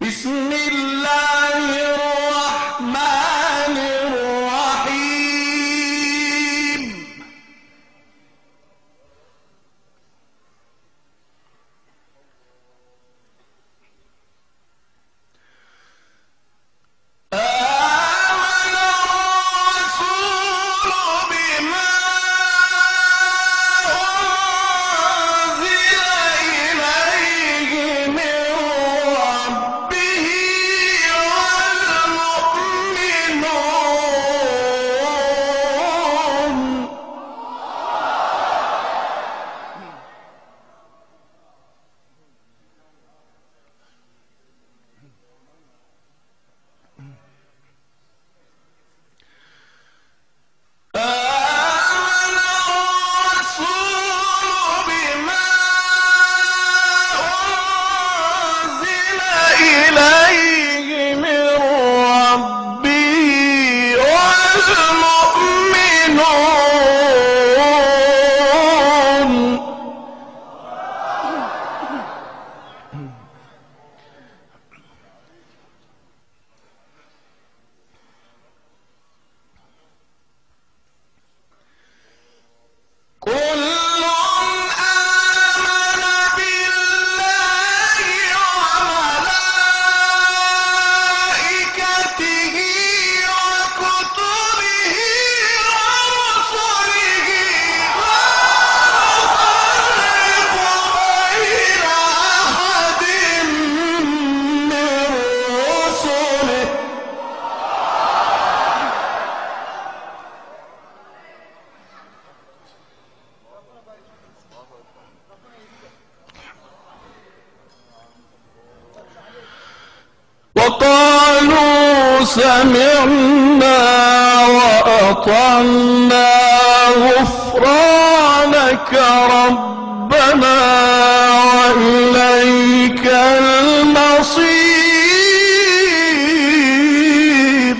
بسم الله الرحمن الرحيم. آمن الرسول بما أنزل إليه من ربه والمؤمنون آمن الرسول بما أنزل إليه من ربه والمؤمنون كل آمن بالله وملائكته وكتبه ورسله لا نفرق بين أحد من رسله وقالوا سمعنا وأطعنا غفرانك ربنا وإليك المصير.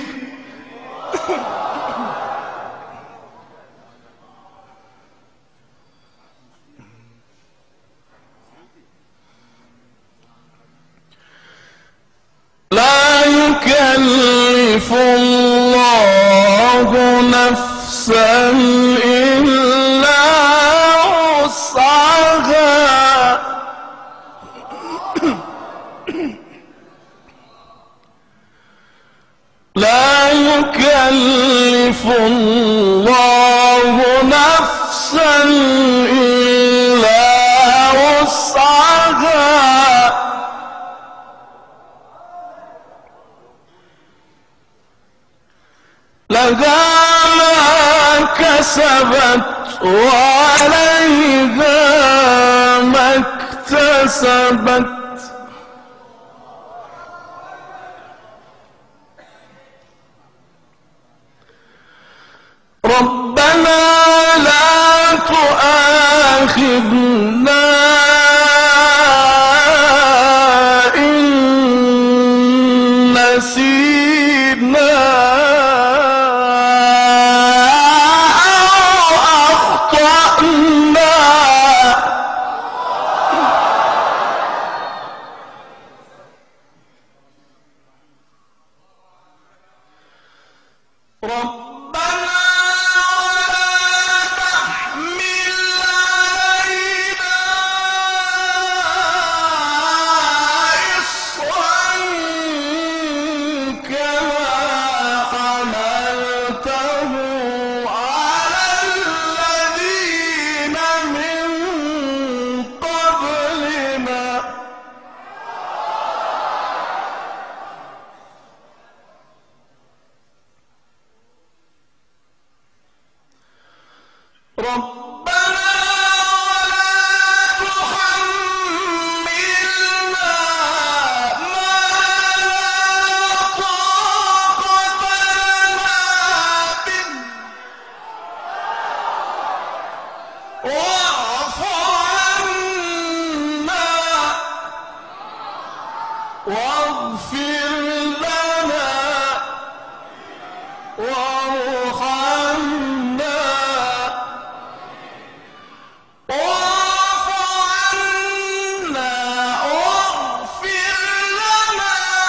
لا يكلف الله نفسا إلا وسعها لا يكلف الله نفسا إلا وسعها لها ما كسبت وعليها ما اكتسبت ربنا لا تؤاخذنا إن نسينا أو أخطأنا ربنا ولا تحمل علينا إصرا كما حملته على الذين من قبلنا ربنا ولا تحملنا ما لا طاقة لنا به واعف عنا واغفر لنا وارحمنا واعف عنا واغفر لنا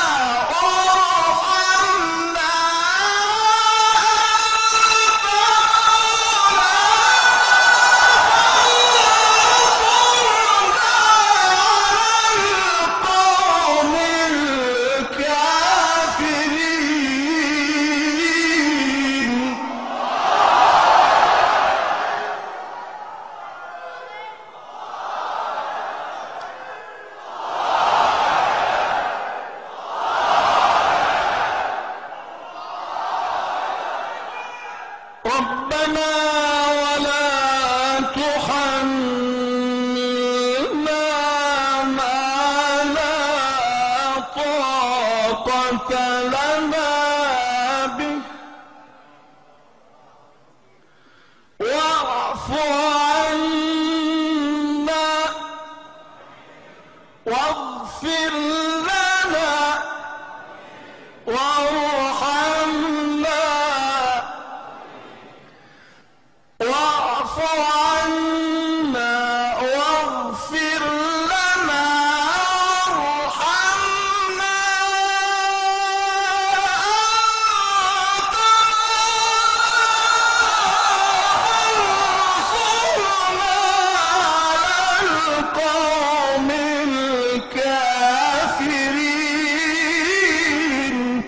واغفر لنا وارحمنا واعف عنا واغفر لنا وارحمنا وانصرنا على القوم الكافرين.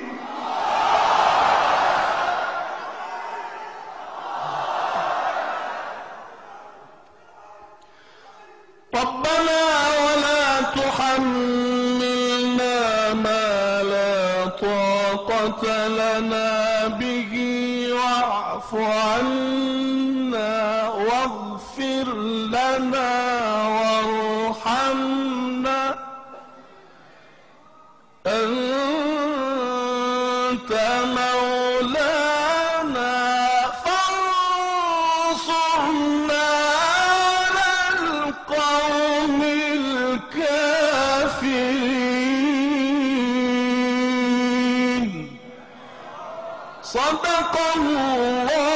ربنا ولا تحملنا ما لا طاقة لنا به واعف عنا واغفر لنا وارحمنا أنت مولانا فانصرنا على القوم الكافرين. صدق الله